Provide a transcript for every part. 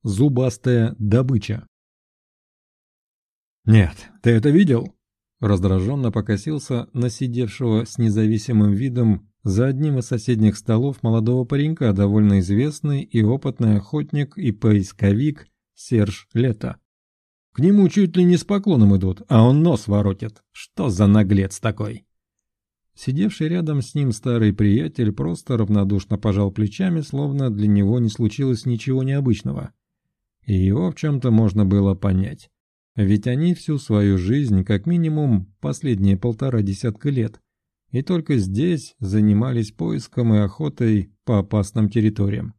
зубастая добыча. «Нет, ты это видел?» Раздраженно покосился на сидевшего с независимым видом за одним из соседних столов молодого паренька, довольно известный и опытный охотник и поисковик Серж Лето. К нему чуть ли не с поклоном идут, а он нос воротит. Что за наглец такой? Сидевший рядом с ним старый приятель просто равнодушно пожал плечами, словно для него не случилось ничего необычного. И его в чем-то можно было понять. Ведь они всю свою жизнь, как минимум последние 1,5 десятка лет, и только здесь занимались поиском и охотой по опасным территориям.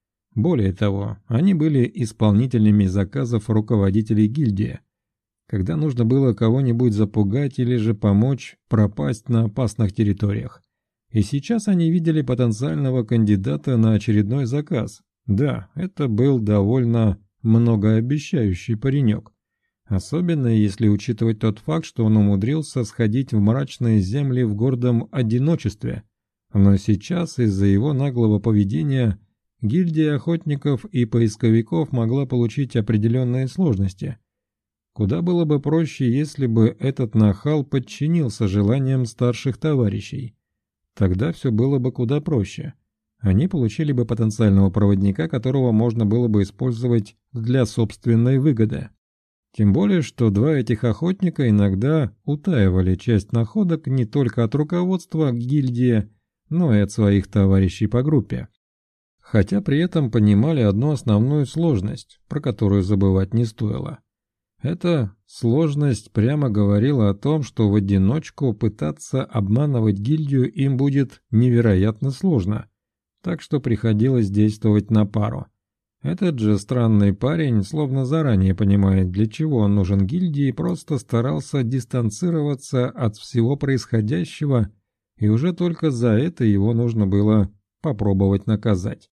Более того, они были исполнителями заказов руководителей гильдии, когда нужно было кого-нибудь запугать или же помочь пропасть на опасных территориях. И сейчас они видели потенциального кандидата на очередной заказ. Да, это был довольно многообещающий паренек. Особенно если учитывать тот факт, что он умудрился сходить в мрачные земли в гордом одиночестве. Но сейчас из-за его наглого поведения гильдия охотников и поисковиков могла получить определенные сложности. Куда было бы проще, если бы этот нахал подчинился желаниям старших товарищей. Тогда все было бы куда проще. Они получили бы потенциального проводника, которого можно было бы использовать для собственной выгоды. Тем более, что два этих охотника иногда утаивали часть находок не только от руководства гильдии, но и от своих товарищей по группе. Хотя при этом понимали одну основную сложность, про которую забывать не стоило. Эта сложность прямо говорила о том, что в одиночку пытаться обманывать гильдию им будет невероятно сложно, так что приходилось действовать на пару. Этот же странный парень, словно заранее понимая, для чего он нужен гильдии, просто старался дистанцироваться от всего происходящего, и уже только за это его нужно было попробовать наказать.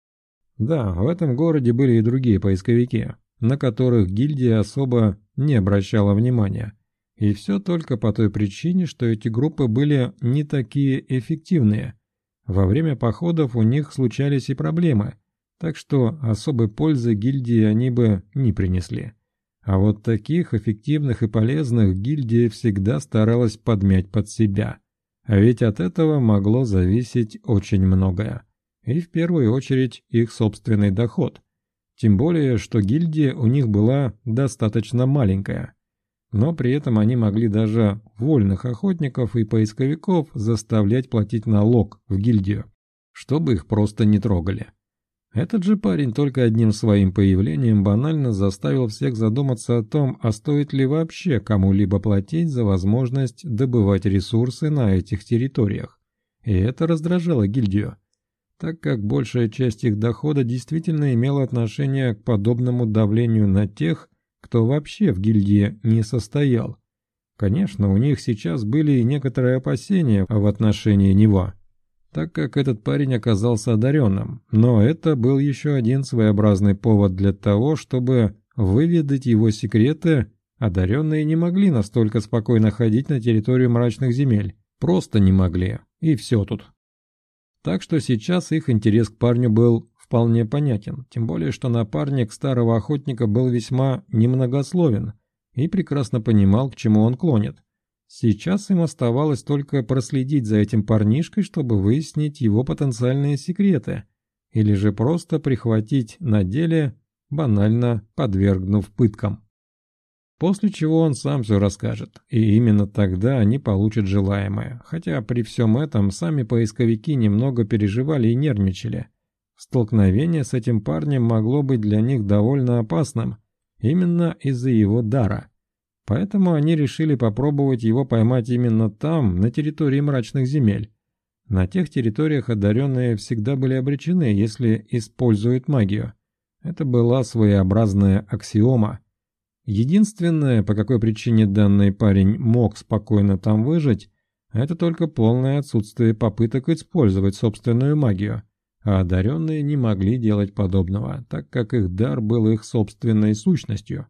Да, в этом городе были и другие поисковики, на которых гильдия особо не обращала внимания. И все только по той причине, что эти группы были не такие эффективные. Во время походов у них случались и проблемы, так что особой пользы гильдии они бы не принесли. А вот таких эффективных и полезных гильдия всегда старалась подмять под себя. А ведь от этого могло зависеть очень многое. И в первую очередь их собственный доход. Тем более, что гильдия у них была достаточно маленькая. Но при этом они могли даже вольных охотников и поисковиков заставлять платить налог в гильдию, чтобы их просто не трогали. Этот же парень только одним своим появлением банально заставил всех задуматься о том, а стоит ли вообще кому-либо платить за возможность добывать ресурсы на этих территориях. И это раздражало гильдию, так как большая часть их дохода действительно имела отношение к подобному давлению на тех, кто вообще в гильдии не состоял. Конечно, у них сейчас были и некоторые опасения в отношении него, так как этот парень оказался одаренным, но это был еще один своеобразный повод для того, чтобы выведать его секреты. Одаренные не могли настолько спокойно ходить на территорию мрачных земель, просто не могли, и все тут. Так что сейчас их интерес к парню был вполне понятен, тем более что напарник старого охотника был весьма немногословен и прекрасно понимал, к чему он клонит. Сейчас им оставалось только проследить за этим парнишкой, чтобы выяснить его потенциальные секреты, или же просто прихватить на деле, банально подвергнув пыткам. После чего он сам все расскажет, и именно тогда они получат желаемое, хотя при всем этом сами поисковики немного переживали и нервничали. Столкновение с этим парнем могло быть для них довольно опасным, именно из-за его дара. Поэтому они решили попробовать его поймать именно там, на территории мрачных земель. На тех территориях одаренные всегда были обречены, если используют магию. Это была своеобразная аксиома. Единственное, по какой причине данный парень мог спокойно там выжить, это только полное отсутствие попыток использовать собственную магию. А одаренные не могли делать подобного, так как их дар был их собственной сущностью.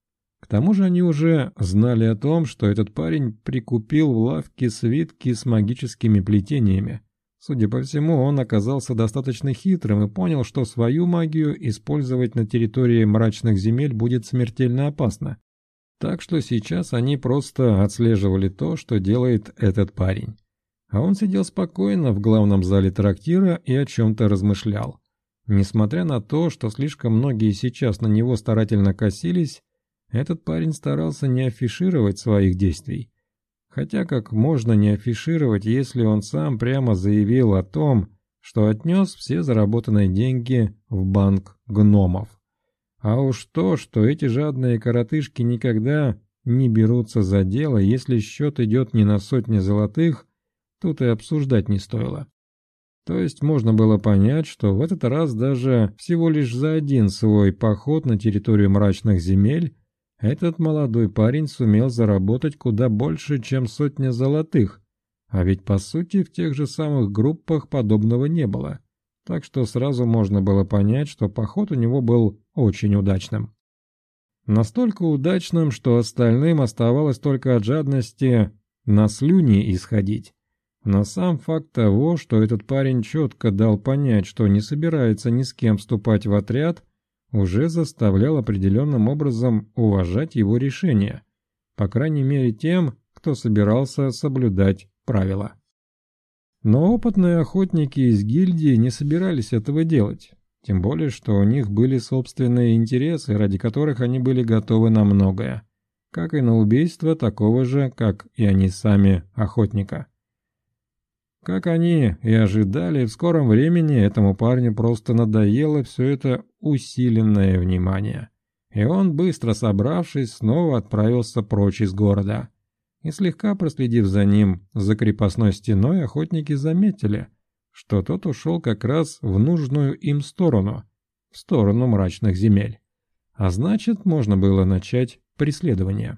К тому же они уже знали о том, что этот парень прикупил в лавке свитки с магическими плетениями, Судя по всему, он оказался достаточно хитрым и понял, что свою магию использовать на территории мрачных земель будет смертельно опасно. Так что сейчас они просто отслеживали то, что делает этот парень. А он сидел спокойно в главном зале трактира и о чем-то размышлял. Несмотря на то, что слишком многие сейчас на него старательно косились, этот парень старался не афишировать своих действий. Хотя как можно не афишировать, если он сам прямо заявил о том, что отнес все заработанные деньги в банк гномов. А уж то, что эти жадные коротышки никогда не берутся за дело, если счет идет не на сотни золотых, тут и обсуждать не стоило. То есть можно было понять, что в этот раз даже всего лишь за один свой поход на территорию мрачных земель этот молодой парень сумел заработать куда больше, чем сотня золотых, а ведь по сути в тех же самых группах подобного не было. Так что сразу можно было понять, что поход у него был очень удачным. Настолько удачным, что остальным оставалось только от жадности на слюни исходить. Но сам факт того, что этот парень четко дал понять, что не собирается ни с кем вступать в отряд, уже заставлял определенным образом уважать его решение, по крайней мере тем, кто собирался соблюдать правила. Но опытные охотники из гильдии не собирались этого делать, тем более, что у них были собственные интересы, ради которых они были готовы на многое, как и на убийство такого же, как и они сами, охотника. Как они и ожидали, в скором времени этому парню просто надоело все это усиленное внимание. И он, быстро собравшись, снова отправился прочь из города. И слегка проследив за ним за крепостной стеной, охотники заметили, что тот ушел как раз в нужную им сторону, в сторону мрачных земель. А значит, можно было начать преследование.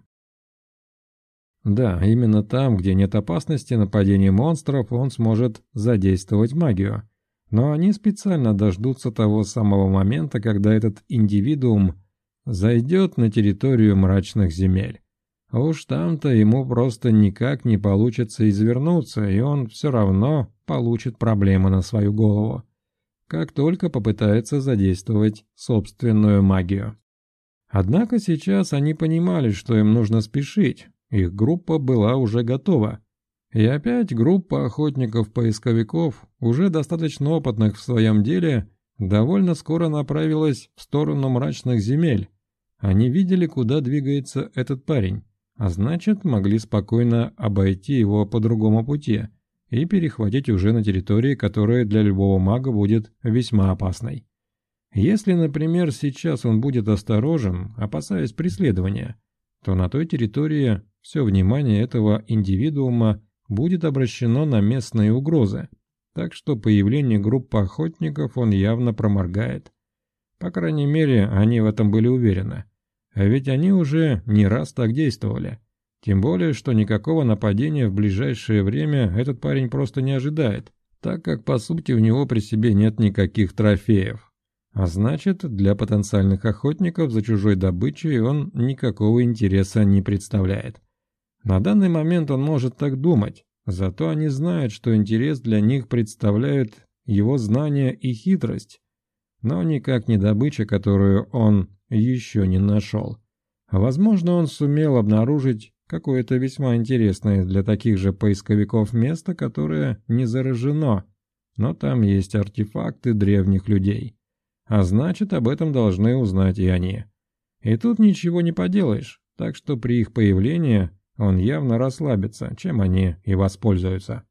Да, именно там, где нет опасности нападения монстров, он сможет задействовать магию. Но они специально дождутся того самого момента, когда этот индивидуум зайдет на территорию мрачных земель. А уж там-то ему просто никак не получится извернуться, и он все равно получит проблемы на свою голову, как только попытается задействовать собственную магию. Однако сейчас они понимали, что им нужно спешить. Их группа была уже готова. И опять группа охотников-поисковиков, уже достаточно опытных в своем деле, довольно скоро направилась в сторону мрачных земель. Они видели, куда двигается этот парень, а значит, могли спокойно обойти его по другому пути и перехватить уже на территории, которая для любого мага будет весьма опасной. Если, например, сейчас он будет осторожен, опасаясь преследования, то на той территории все внимание этого индивидуума будет обращено на местные угрозы, так что появление группы охотников он явно проморгает. По крайней мере, они в этом были уверены. А ведь они уже не раз так действовали. Тем более, что никакого нападения в ближайшее время этот парень просто не ожидает, так как по сути у него при себе нет никаких трофеев. А значит, для потенциальных охотников за чужой добычей он никакого интереса не представляет. На данный момент он может так думать, зато они знают, что интерес для них представляют его знания и хитрость, но никак не добыча, которую он еще не нашел. Возможно, он сумел обнаружить какое-то весьма интересное для таких же поисковиков место, которое не заражено, но там есть артефакты древних людей. А значит, об этом должны узнать и они. И тут ничего не поделаешь, так что при их появлении он явно расслабится, чем они и воспользуются.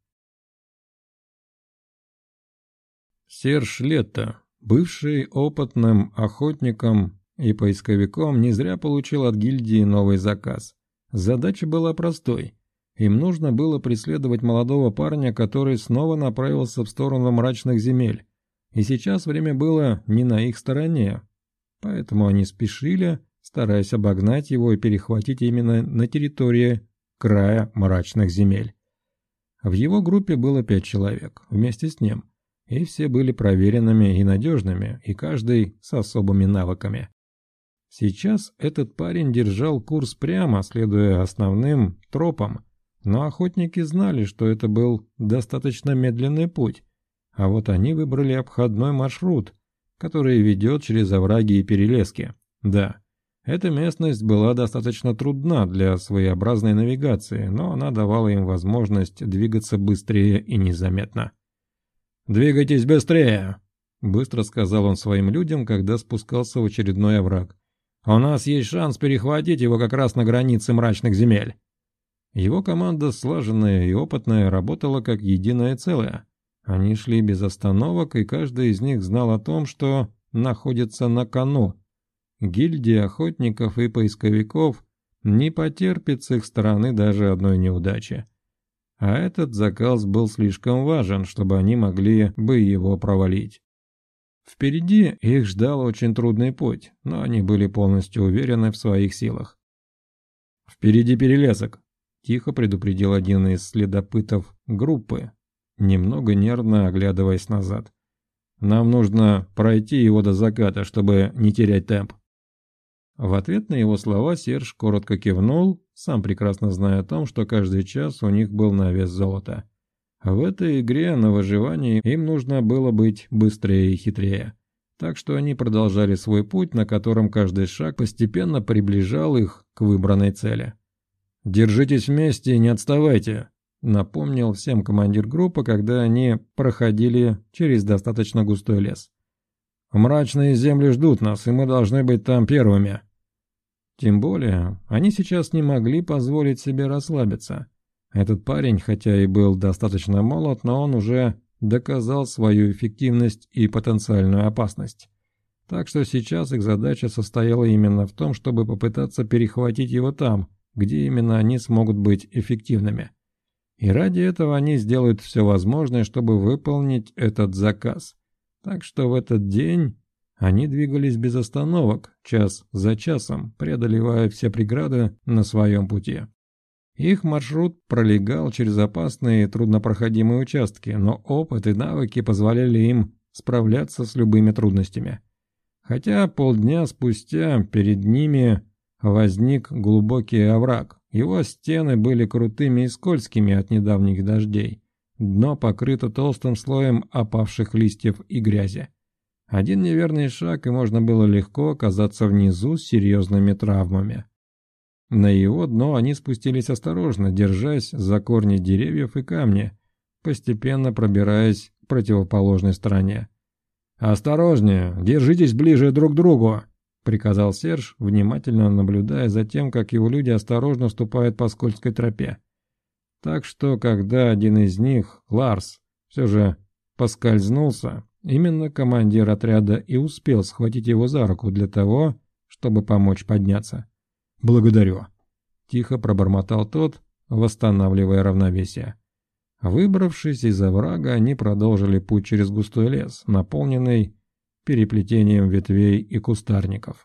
Серж Летто, бывший опытным охотником и поисковиком, не зря получил от гильдии новый заказ. Задача была простой. Им нужно было преследовать молодого парня, который снова направился в сторону мрачных земель. И сейчас время было не на их стороне, поэтому они спешили, стараясь обогнать его и перехватить именно на территории края мрачных земель. В его группе было 5 человек вместе с ним, и все были проверенными и надежными, и каждый с особыми навыками. Сейчас этот парень держал курс прямо, следуя основным тропам, но охотники знали, что это был достаточно медленный путь, а вот они выбрали обходной маршрут, который ведет через овраги и перелески. Да, эта местность была достаточно трудна для своеобразной навигации, но она давала им возможность двигаться быстрее и незаметно. «Двигайтесь быстрее!» – быстро сказал он своим людям, когда спускался в очередной овраг. «У нас есть шанс перехватить его как раз на границе мрачных земель». Его команда, слаженная и опытная, работала как единое целое. Они шли без остановок, и каждый из них знал о том, что находится на кону. Гильдия охотников и поисковиков не потерпит с их стороны даже одной неудачи. А этот заказ был слишком важен, чтобы они могли бы его провалить. Впереди их ждал очень трудный путь, но они были полностью уверены в своих силах. «Впереди перелесок», – тихо предупредил один из следопытов группы, немного нервно оглядываясь назад. «Нам нужно пройти его до заката, чтобы не терять темп». В ответ на его слова Серж коротко кивнул, сам прекрасно зная о том, что каждый час у них был на вес золота. В этой игре на выживание им нужно было быть быстрее и хитрее. Так что они продолжали свой путь, на котором каждый шаг постепенно приближал их к выбранной цели. «Держитесь вместе и не отставайте», — напомнил всем командир группы, когда они проходили через достаточно густой лес. «Мрачные земли ждут нас, и мы должны быть там первыми». Тем более, они сейчас не могли позволить себе расслабиться. Этот парень, хотя и был достаточно молод, но он уже доказал свою эффективность и потенциальную опасность. Так что сейчас их задача состояла именно в том, чтобы попытаться перехватить его там, где именно они смогут быть эффективными. И ради этого они сделают все возможное, чтобы выполнить этот заказ. Так что в этот день они двигались без остановок, час за часом, преодолевая все преграды на своем пути. Их маршрут пролегал через опасные и труднопроходимые участки, но опыт и навыки позволяли им справляться с любыми трудностями. Хотя полдня спустя перед ними возник глубокий овраг. Его стены были крутыми и скользкими от недавних дождей. Дно покрыто толстым слоем опавших листьев и грязи. Один неверный шаг, и можно было легко оказаться внизу с серьезными травмами. На его дно они спустились осторожно, держась за корни деревьев и камни, постепенно пробираясь к противоположной стороне. «Осторожнее, держитесь ближе друг к другу», — приказал Серж, внимательно наблюдая за тем, как его люди осторожно ступают по скользкой тропе. Так что, когда один из них, Ларс, все же поскользнулся, именно командир отряда и успел схватить его за руку для того, чтобы помочь подняться. «Благодарю», — тихо пробормотал тот, восстанавливая равновесие. Выбравшись из оврага, они продолжили путь через густой лес, наполненный переплетением ветвей и кустарников.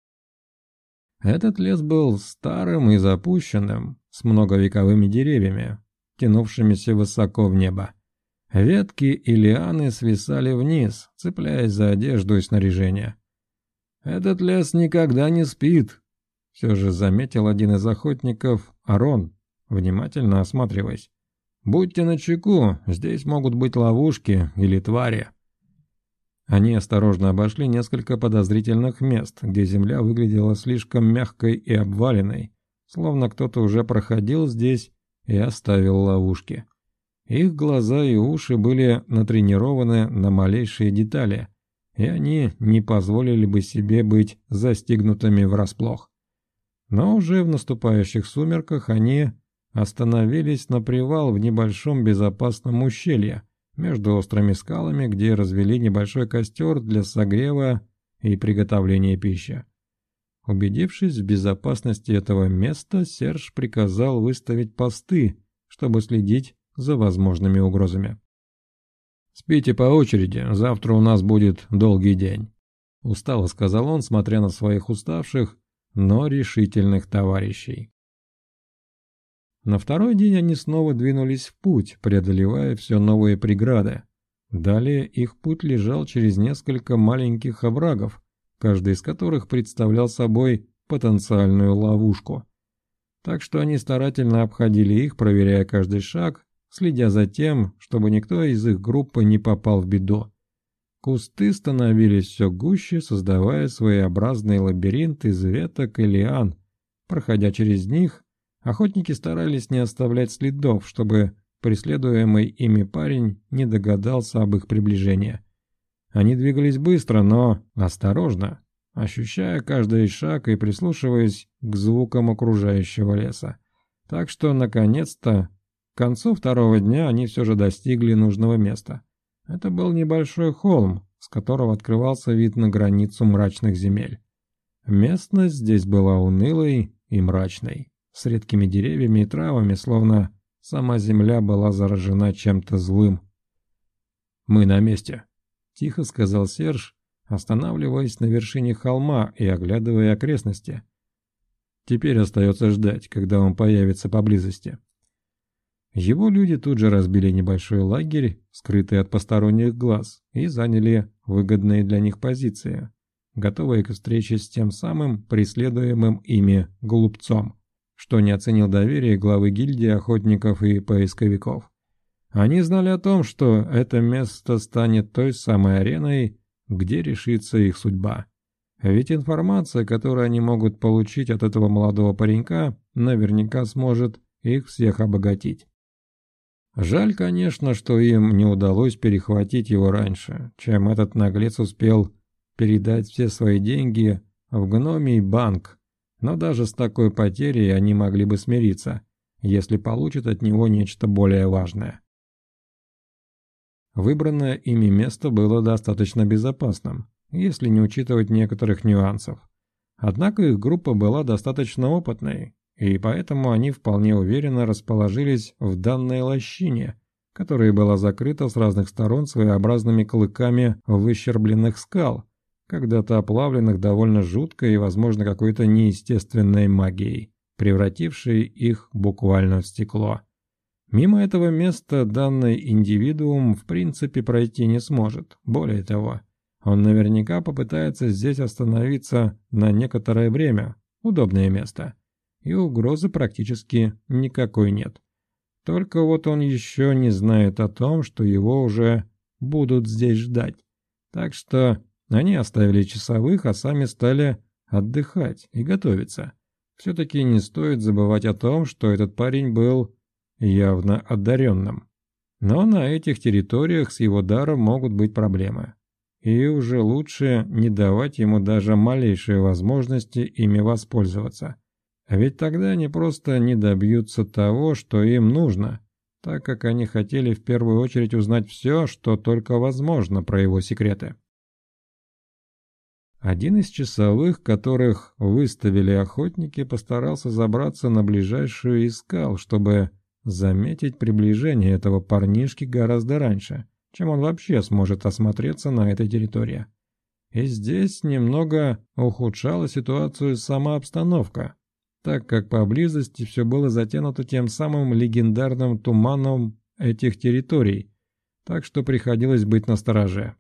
Этот лес был старым и запущенным, с многовековыми деревьями, тянувшимися высоко в небо. Ветки и лианы свисали вниз, цепляясь за одежду и снаряжение. «Этот лес никогда не спит», — все же заметил один из охотников, Арон, внимательно осматриваясь. «Будьте начеку, здесь могут быть ловушки или твари». Они осторожно обошли несколько подозрительных мест, где земля выглядела слишком мягкой и обваленной, словно кто-то уже проходил здесь и оставил ловушки. Их глаза и уши были натренированы на малейшие детали, и они не позволили бы себе быть застигнутыми врасплох. Но уже в наступающих сумерках они остановились на привал в небольшом безопасном ущелье между острыми скалами, где развели небольшой костер для согрева и приготовления пищи. Убедившись в безопасности этого места, Серж приказал выставить посты, чтобы следить за возможными угрозами. «Спите по очереди, завтра у нас будет долгий день», — устало сказал он, смотря на своих уставших, но решительных товарищей. На второй день они снова двинулись в путь, преодолевая все новые преграды. Далее их путь лежал через несколько маленьких оврагов, каждый из которых представлял собой потенциальную ловушку. Так что они старательно обходили их, проверяя каждый шаг, следя за тем, чтобы никто из их группы не попал в беду. Кусты становились все гуще, создавая своеобразный лабиринт из веток и лиан. Проходя через них, охотники старались не оставлять следов, чтобы преследуемый ими парень не догадался об их приближении. Они двигались быстро, но осторожно, ощущая каждый шаг и прислушиваясь к звукам окружающего леса. Так что, наконец-то, к концу второго дня они все же достигли нужного места. Это был небольшой холм, с которого открывался вид на границу мрачных земель. Местность здесь была унылой и мрачной, с редкими деревьями и травами, словно сама земля была заражена чем-то злым. «Мы на месте», — тихо сказал Серж, останавливаясь на вершине холма и оглядывая окрестности. «Теперь остается ждать, когда он появится поблизости». Его люди тут же разбили небольшой лагерь, скрытый от посторонних глаз, и заняли выгодные для них позиции, готовые к встрече с тем самым преследуемым ими глупцом, что не оценил доверие главы гильдии охотников и поисковиков. Они знали о том, что это место станет той самой ареной, где решится их судьба. Ведь информация, которую они могут получить от этого молодого паренька, наверняка сможет их всех обогатить. Жаль, конечно, что им не удалось перехватить его раньше, чем этот наглец успел передать все свои деньги в гномий банк, но даже с такой потерей они могли бы смириться, если получат от него нечто более важное. Выбранное ими место было достаточно безопасным, если не учитывать некоторых нюансов. Однако их группа была достаточно опытной, и поэтому они вполне уверенно расположились в данной лощине, которая была закрыта с разных сторон своеобразными клыками выщербленных скал, когда-то оплавленных довольно жуткой и, возможно, какой-то неестественной магией, превратившей их буквально в стекло. Мимо этого места данный индивидуум в принципе пройти не сможет. Более того, он наверняка попытается здесь остановиться на некоторое время, удобное место. И угрозы практически никакой нет. Только вот он еще не знает о том, что его уже будут здесь ждать. Так что они оставили часовых, а сами стали отдыхать и готовиться. Все-таки не стоит забывать о том, что этот парень был явно одаренным. Но на этих территориях с его даром могут быть проблемы. И уже лучше не давать ему даже малейшей возможности ими воспользоваться. А ведь тогда они просто не добьются того, что им нужно, так как они хотели в первую очередь узнать все, что только возможно про его секреты. Один из часовых, которых выставили охотники, постарался забраться на ближайшую из скал, чтобы заметить приближение этого парнишки гораздо раньше, чем он вообще сможет осмотреться на этой территории. И здесь немного ухудшала ситуацию сама обстановка, так как поблизости все было затянуто тем самым легендарным туманом этих территорий, так что приходилось быть настороже.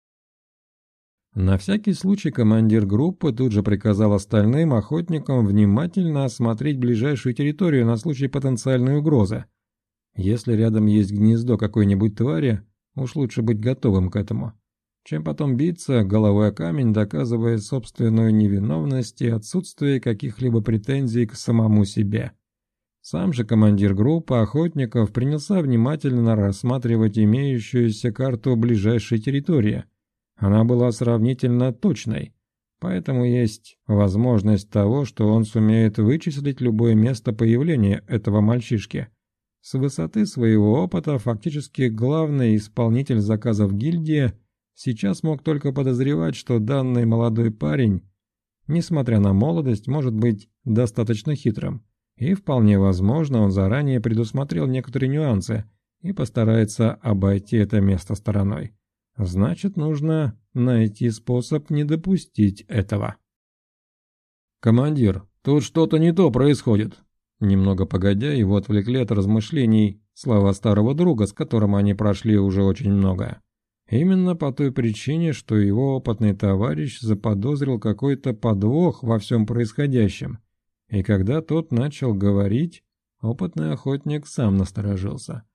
На всякий случай командир группы тут же приказал остальным охотникам внимательно осмотреть ближайшую территорию на случай потенциальной угрозы. Если рядом есть гнездо какой-нибудь твари, уж лучше быть готовым к этому, чем потом биться головой о камень, доказывая собственную невиновность и отсутствие каких-либо претензий к самому себе. Сам же командир группы охотников принялся внимательно рассматривать имеющуюся карту ближайшей территории. Она была сравнительно точной, поэтому есть возможность того, что он сумеет вычислить любое место появления этого мальчишки. С высоты своего опыта фактически главный исполнитель заказов гильдии сейчас мог только подозревать, что данный молодой парень, несмотря на молодость, может быть достаточно хитрым, и вполне возможно он заранее предусмотрел некоторые нюансы и постарается обойти это место стороной. Значит, нужно найти способ не допустить этого. «Командир, тут что-то не то происходит». Немного погодя, его отвлекли от размышлений слова старого друга, с которым они прошли уже очень многое. Именно по той причине, что его опытный товарищ заподозрил какой-то подвох во всем происходящем. И когда тот начал говорить, опытный охотник сам насторожился.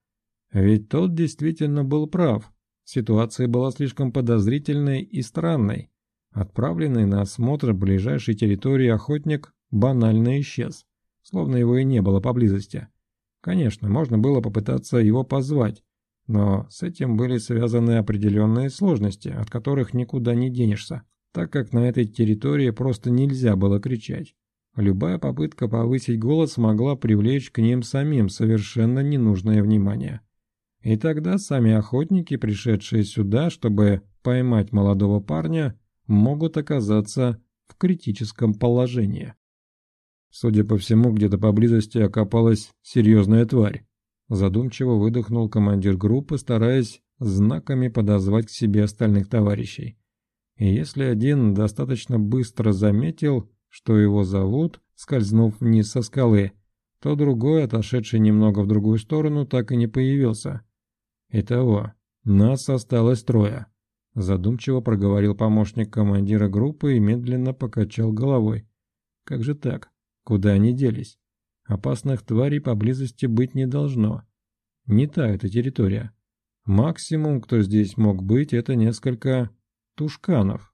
Ведь тот действительно был прав. Ситуация была слишком подозрительной и странной. Отправленный на осмотр ближайшей территории охотник банально исчез, словно его и не было поблизости. Конечно, можно было попытаться его позвать, но с этим были связаны определенные сложности, от которых никуда не денешься, так как на этой территории просто нельзя было кричать. Любая попытка повысить голос могла привлечь к ним самим совершенно ненужное внимание. И тогда сами охотники, пришедшие сюда, чтобы поймать молодого парня, могут оказаться в критическом положении. Судя по всему, где-то поблизости окопалась серьезная тварь. Задумчиво выдохнул командир группы, стараясь знаками подозвать к себе остальных товарищей. И если один достаточно быстро заметил, что его зовут, скользнув вниз со скалы, то другой, отошедший немного в другую сторону, так и не появился. Итого, нас осталось 3. Задумчиво проговорил помощник командира группы и медленно покачал головой. Как же так? Куда они делись? Опасных тварей поблизости быть не должно. Не та эта территория. Максимум, кто здесь мог быть, это несколько тушканов.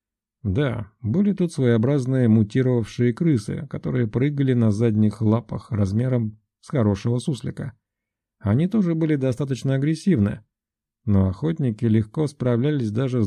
Да, были тут своеобразные мутировавшие крысы, которые прыгали на задних лапах размером с хорошего суслика. Они тоже были достаточно агрессивны, но охотники легко справлялись даже с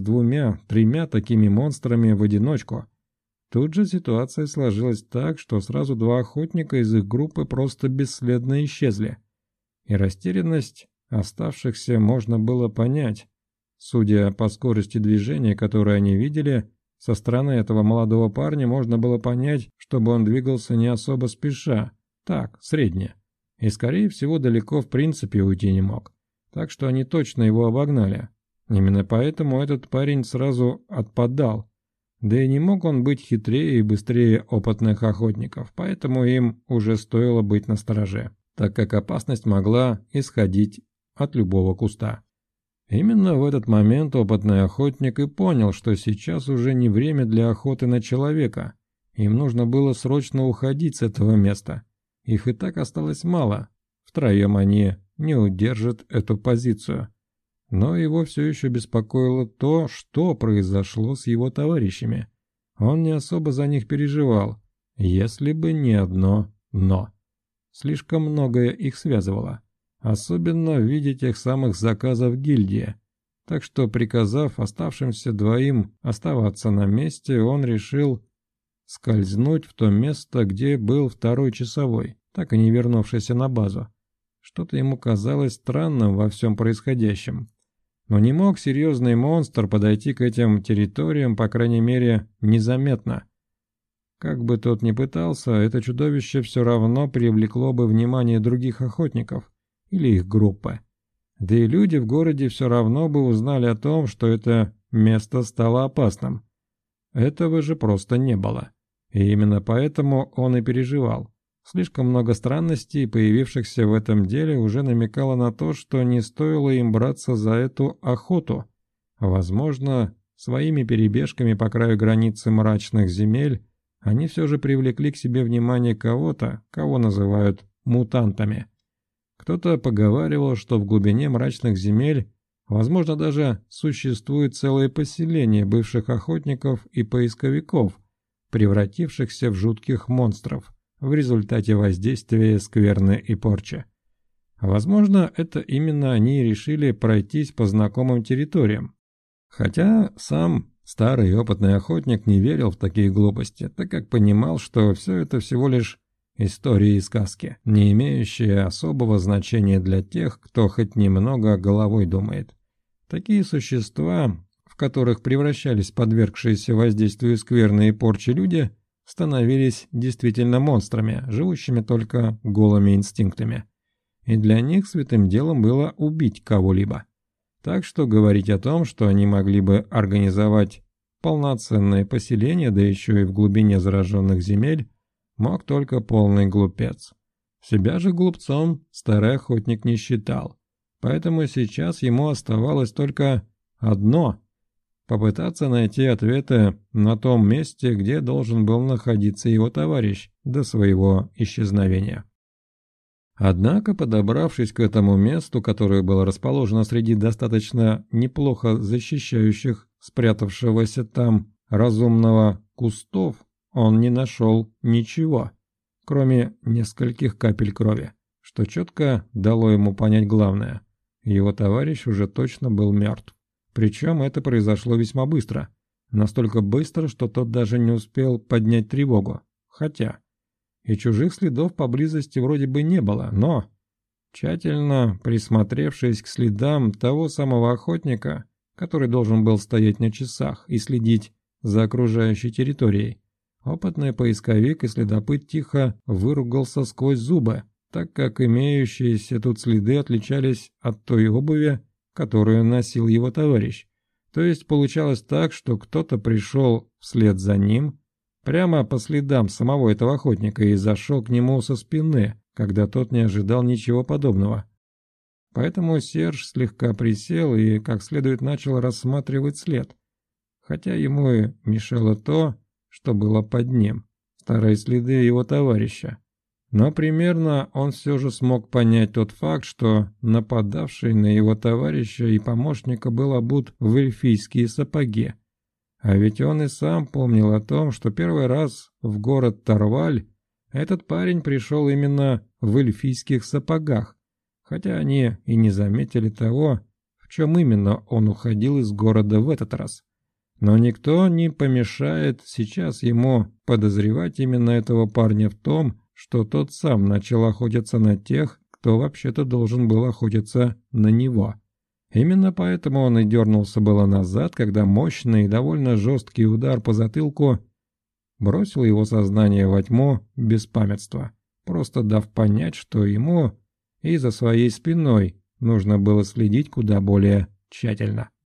2-3 такими монстрами в одиночку. Тут же ситуация сложилась так, что сразу 2 охотника из их группы просто бесследно исчезли. И растерянность оставшихся можно было понять. Судя по скорости движения, которую они видели, со стороны этого молодого парня можно было понять, чтобы он двигался не особо спеша, так, средне. И, скорее всего, далеко в принципе уйти не мог. Так что они точно его обогнали. Именно поэтому этот парень сразу отпадал. Да и не мог он быть хитрее и быстрее опытных охотников, поэтому им уже стоило быть настороже, так как опасность могла исходить от любого куста. Именно в этот момент опытный охотник и понял, что сейчас уже не время для охоты на человека. Им нужно было срочно уходить с этого места. Их и так осталось мало. Втроем они не удержат эту позицию. Но его все еще беспокоило то, что произошло с его товарищами. Он не особо за них переживал, если бы не одно «но». Слишком многое их связывало. Особенно в виде тех самых заказов гильдии. Так что, приказав оставшимся 2 оставаться на месте, он решил скользнуть в то место, где был 2-й часовой, так и не вернувшийся на базу. Что-то ему казалось странным во всем происходящем. Но не мог серьезный монстр подойти к этим территориям, по крайней мере, незаметно. Как бы тот ни пытался, это чудовище все равно привлекло бы внимание других охотников или их группы. Да и люди в городе все равно бы узнали о том, что это место стало опасным. Этого же просто не было. И именно поэтому он и переживал. Слишком много странностей, появившихся в этом деле, уже намекало на то, что не стоило им браться за эту охоту. Возможно, своими перебежками по краю границы мрачных земель они все же привлекли к себе внимание кого-то, кого называют мутантами. Кто-то поговаривал, что в глубине мрачных земель, возможно, даже существует целое поселение бывших охотников и поисковиков, превратившихся в жутких монстров в результате воздействия скверны и порчи. Возможно, это именно они и решили пройтись по знакомым территориям. Хотя сам старый и опытный охотник не верил в такие глупости, так как понимал, что все это всего лишь истории и сказки, не имеющие особого значения для тех, кто хоть немного головой думает. Такие существа, в которых превращались подвергшиеся воздействию скверны и порчи люди, становились действительно монстрами, живущими только голыми инстинктами. И для них святым делом было убить кого-либо. Так что говорить о том, что они могли бы организовать полноценное поселение, да еще и в глубине зараженных земель, мог только полный глупец. Себя же глупцом старый охотник не считал, поэтому сейчас ему оставалось только одно – попытаться найти ответы на том месте, где должен был находиться его товарищ до своего исчезновения. Однако, подобравшись к этому месту, которое было расположено среди достаточно неплохо защищающих спрятавшегося там разумного кустов, он не нашел ничего, кроме нескольких капель крови, что четко дало ему понять главное. Его товарищ уже точно был мертв. Причем это произошло весьма быстро. Настолько быстро, что тот даже не успел поднять тревогу. Хотя и чужих следов поблизости вроде бы не было, но, тщательно присмотревшись к следам того самого охотника, который должен был стоять на часах и следить за окружающей территорией, опытный поисковик и следопыт тихо выругался сквозь зубы, так как имеющиеся тут следы отличались от той обуви, которую носил его товарищ. То есть получалось так, что кто-то пришел вслед за ним, прямо по следам самого этого охотника и зашел к нему со спины, когда тот не ожидал ничего подобного. Поэтому Серж слегка присел и как следует начал рассматривать след, хотя ему и мешало то, что было под ним, старые следы его товарища. Но примерно он все же смог понять тот факт, что нападавший на его товарища и помощника был обут в эльфийские сапоги. А ведь он и сам помнил о том, что первый раз в город Тарваль этот парень пришел именно в эльфийских сапогах, хотя они и не заметили того, в чем именно он уходил из города в этот раз. Но никто не помешает сейчас ему подозревать именно этого парня в том, что тот сам начал охотиться на тех, кто вообще-то должен был охотиться на него. Именно поэтому он и дернулся было назад, когда мощный и довольно жесткий удар по затылку бросил его сознание во тьму беспамятства, просто дав понять, что ему и за своей спиной нужно было следить куда более тщательно.